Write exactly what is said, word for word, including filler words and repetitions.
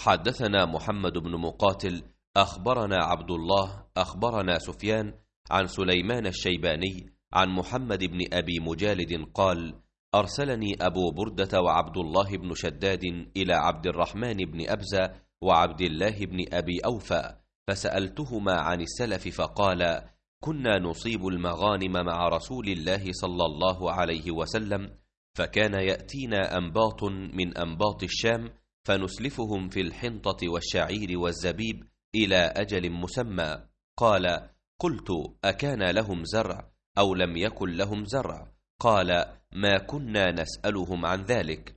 حدثنا محمد بن مقاتل أخبرنا عبد الله أخبرنا سفيان عن سليمان الشيباني عن محمد بن أبي مجالد قال: أرسلني أبو بردة وعبد الله بن شداد إلى عبد الرحمن بن أبزة وعبد الله بن أبي أوفى، فسألتهما عن السلف فقال: كنا نصيب المغانم مع رسول الله صلى الله عليه وسلم، فكان يأتينا أنباط من أنباط الشام فنسلفهم في الحنطة والشعير والزبيب إلى أجل مسمى. قال: قلت: أكان لهم زرع أو لم يكن لهم زرع؟ قال: ما كنا نسألهم عن ذلك.